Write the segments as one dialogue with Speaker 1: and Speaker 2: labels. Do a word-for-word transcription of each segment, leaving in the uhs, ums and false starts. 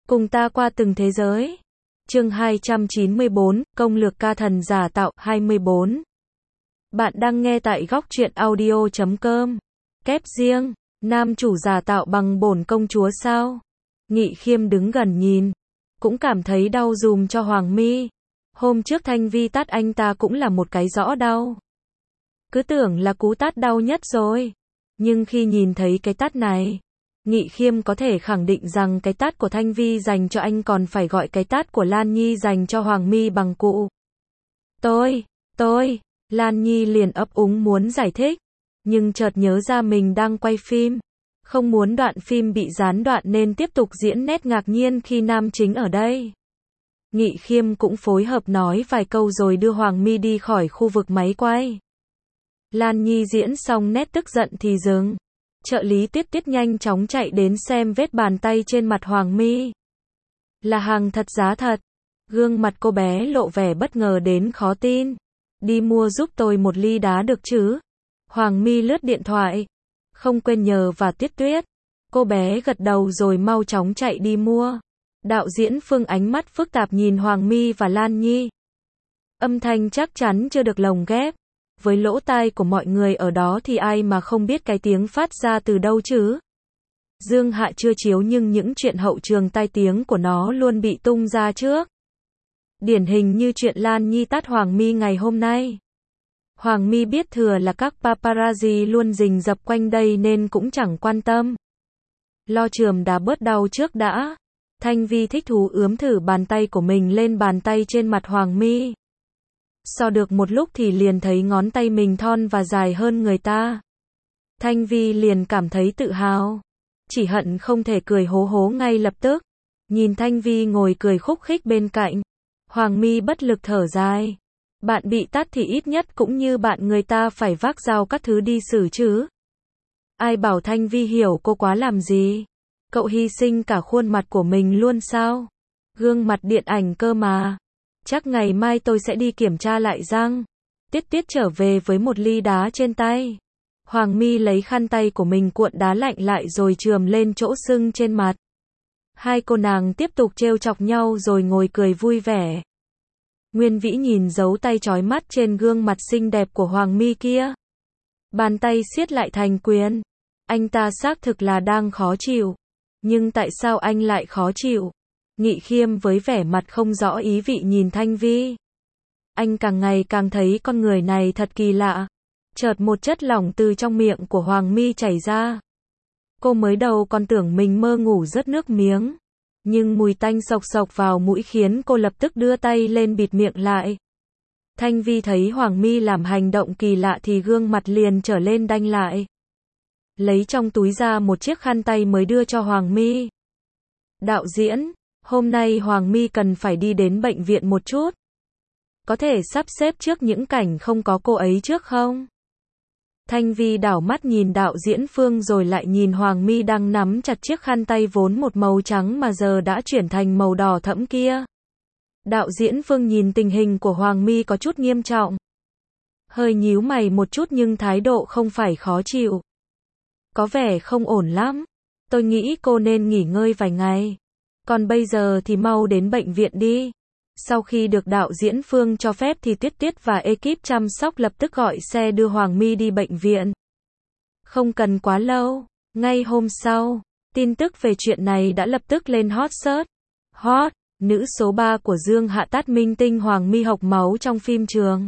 Speaker 1: Cùng ta qua từng thế giới. Chương hai trăm chín mươi bốn, công lược ca thần giả tạo, hai mươi bốn. Bạn đang nghe tại góc truyện audio chấm com. Kép riêng, nam chủ giả tạo bằng bổn công chúa sao? Nghị Khiêm đứng gần nhìn, cũng cảm thấy đau dùm cho Hoàng Mi. Hôm trước Thanh Vi tát anh ta cũng là một cái rõ đau. Cứ tưởng là cú tát đau nhất rồi. Nhưng khi nhìn thấy cái tát này, Nghị Khiêm có thể khẳng định rằng cái tát của Thanh Vi dành cho anh còn phải gọi cái tát của Lan Nhi dành cho Hoàng Mi bằng cụ. Tôi, tôi, Lan Nhi liền ấp úng muốn giải thích, nhưng chợt nhớ ra mình đang quay phim. Không muốn đoạn phim bị gián đoạn nên tiếp tục diễn nét ngạc nhiên khi nam chính ở đây. Nghị Khiêm cũng phối hợp nói vài câu rồi đưa Hoàng Mi đi khỏi khu vực máy quay. Lan Nhi diễn xong nét tức giận thì dừng. Trợ lý Tuyết Tuyết nhanh chóng chạy đến xem vết bàn tay trên mặt Hoàng Mi. Là hàng thật giá thật. Gương mặt cô bé lộ vẻ bất ngờ đến khó tin. Đi mua giúp tôi một ly đá được chứ? Hoàng Mi lướt điện thoại. Không quên nhờ và Tuyết Tuyết. Cô bé gật đầu rồi mau chóng chạy đi mua. Đạo diễn Phương ánh mắt phức tạp nhìn Hoàng Mi và Lan Nhi. Âm thanh chắc chắn chưa được lồng ghép. Với lỗ tai của mọi người ở đó thì ai mà không biết cái tiếng phát ra từ đâu chứ? Dương Hạ chưa chiếu nhưng những chuyện hậu trường tai tiếng của nó luôn bị tung ra trước. Điển hình như chuyện Lan Nhi tát Hoàng Mi ngày hôm nay. Hoàng Mi biết thừa là các paparazzi luôn rình rập quanh đây nên cũng chẳng quan tâm. Lo chườm đá bớt đau trước đã. Thanh Vi thích thú ướm thử bàn tay của mình lên bàn tay trên mặt Hoàng Mi. So được một lúc thì liền thấy ngón tay mình thon và dài hơn người ta. Thanh Vi liền cảm thấy tự hào. Chỉ hận không thể cười hố hố ngay lập tức. Nhìn Thanh Vi ngồi cười khúc khích bên cạnh. Hoàng Mi bất lực thở dài. Bạn bị tát thì ít nhất cũng như bạn người ta phải vác dao các thứ đi xử chứ. Ai bảo Thanh Vi hiểu cô quá làm gì. Cậu hy sinh cả khuôn mặt của mình luôn sao? Gương mặt điện ảnh cơ mà. Chắc ngày mai tôi sẽ đi kiểm tra lại răng. Tiết Tiết trở về với một ly đá trên tay. Hoàng Mi lấy khăn tay của mình cuộn đá lạnh lại rồi chườm lên chỗ sưng trên mặt. Hai cô nàng tiếp tục trêu chọc nhau rồi ngồi cười vui vẻ. Nguyên Vĩ nhìn dấu tay chói mắt trên gương mặt xinh đẹp của Hoàng Mi kia. Bàn tay siết lại thành quyền. Anh ta xác thực là đang khó chịu. Nhưng tại sao anh lại khó chịu? Nghị Khiêm với vẻ mặt không rõ ý vị nhìn Thanh Vi. Anh càng ngày càng thấy con người này thật kỳ lạ. Chợt một chất lỏng từ trong miệng của Hoàng Mi chảy ra. Cô mới đầu còn tưởng mình mơ ngủ rớt nước miếng. Nhưng mùi tanh sộc sộc vào mũi khiến cô lập tức đưa tay lên bịt miệng lại. Thanh Vi thấy Hoàng Mi làm hành động kỳ lạ thì gương mặt liền trở lên đanh lại. Lấy trong túi ra một chiếc khăn tay mới đưa cho Hoàng Mi. Đạo diễn, hôm nay Hoàng Mi cần phải đi đến bệnh viện một chút. Có thể sắp xếp trước những cảnh không có cô ấy trước không? Thanh Vi đảo mắt nhìn đạo diễn Phương rồi lại nhìn Hoàng Mi đang nắm chặt chiếc khăn tay vốn một màu trắng mà giờ đã chuyển thành màu đỏ thẫm kia. Đạo diễn Phương nhìn tình hình của Hoàng Mi có chút nghiêm trọng. Hơi nhíu mày một chút nhưng thái độ không phải khó chịu. Có vẻ không ổn lắm. Tôi nghĩ cô nên nghỉ ngơi vài ngày. Còn bây giờ thì mau đến bệnh viện đi. Sau khi được đạo diễn Phương cho phép thì Tuyết Tuyết và ekip chăm sóc lập tức gọi xe đưa Hoàng Mi đi bệnh viện. Không cần quá lâu. Ngay hôm sau, tin tức về chuyện này đã lập tức lên hot search. Hot, nữ số ba của Dương Hạ tát minh tinh Hoàng Mi hộc máu trong phim trường.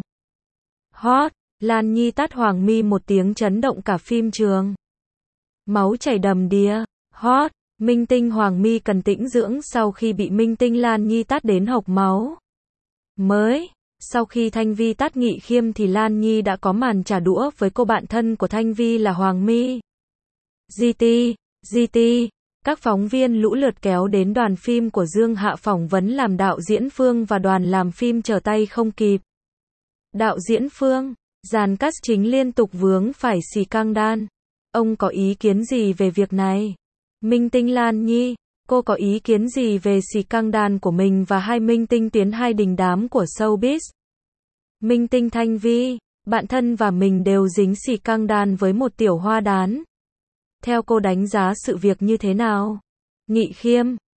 Speaker 1: Hot, Lan Nhi tát Hoàng Mi một tiếng chấn động cả phim trường. Máu chảy đầm đìa. Hot, minh tinh Hoàng Mi cần tĩnh dưỡng sau khi bị minh tinh Lan Nhi tát đến hộc máu. Mới, sau khi Thanh Vi tát Nghị Khiêm thì Lan Nhi đã có màn trả đũa với cô bạn thân của Thanh Vi là Hoàng Mi. giê tê, giê tê, các phóng viên lũ lượt kéo đến đoàn phim của Dương Hạ phỏng vấn làm đạo diễn Phương và đoàn làm phim trở tay không kịp. Đạo diễn Phương, dàn cast chính liên tục vướng phải xì căng đan. Ông có ý kiến gì về việc này? Minh tinh Lan Nhi, cô có ý kiến gì về xì căng đan của mình và hai minh tinh tuyến hai đình đám của showbiz? Minh tinh Thanh Vi, bạn thân và mình đều dính xì căng đan với một tiểu hoa đán. Theo cô đánh giá sự việc như thế nào? Nghị Khiêm,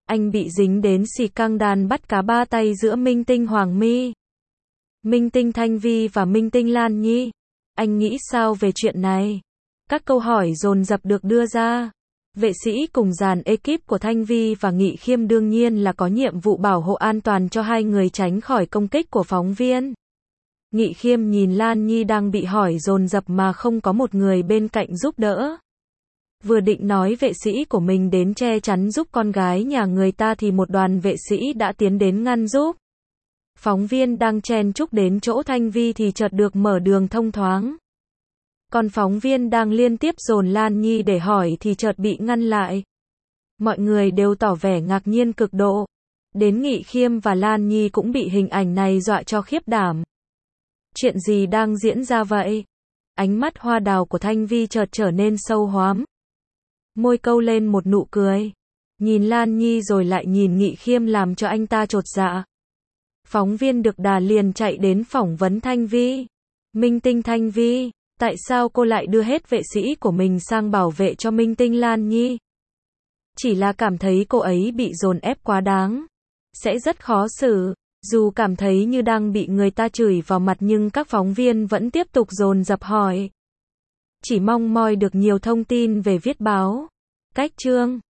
Speaker 1: Anh bị dính đến xì căng đàn bắt cá ba tay giữa Minh Tinh Hoàng My, Minh Tinh Thanh Vi và Minh Tinh Lan Nhi. Anh nghĩ sao về chuyện này? Các câu hỏi dồn dập được đưa ra. Vệ sĩ cùng dàn ekip của Thanh Vi và Nghị Khiêm đương nhiên là có nhiệm vụ bảo hộ an toàn cho hai người tránh khỏi công kích của phóng viên. Nghị Khiêm nhìn Lan Nhi đang bị hỏi dồn dập mà không có một người bên cạnh giúp đỡ. Vừa định nói vệ sĩ của mình đến che chắn giúp con gái nhà người ta thì một đoàn vệ sĩ đã tiến đến ngăn giúp. Phóng viên đang chen chúc đến chỗ Thanh Vi thì chợt được mở đường thông thoáng. Còn phóng viên đang liên tiếp dồn Lan Nhi để hỏi thì chợt bị ngăn lại. Mọi người đều tỏ vẻ ngạc nhiên cực độ. Đến Nghị Khiêm và Lan Nhi cũng bị hình ảnh này dọa cho khiếp đảm. Chuyện gì đang diễn ra vậy? Ánh mắt hoa đào của Thanh Vi chợt trở nên sâu hoắm. Môi câu lên một nụ cười. Nhìn Lan Nhi rồi lại nhìn Nghị Khiêm làm cho anh ta chột dạ. Phóng viên được đà liền chạy đến phỏng vấn Thanh Vi. Minh Tinh Thanh Vi, tại sao cô lại đưa hết vệ sĩ của mình sang bảo vệ cho Minh Tinh Lan Nhi? Chỉ là cảm thấy cô ấy bị dồn ép quá đáng. Sẽ rất khó xử. Dù cảm thấy như đang bị người ta chửi vào mặt nhưng các phóng viên vẫn tiếp tục dồn dập hỏi. Chỉ mong moi được nhiều thông tin về viết báo. Cách chương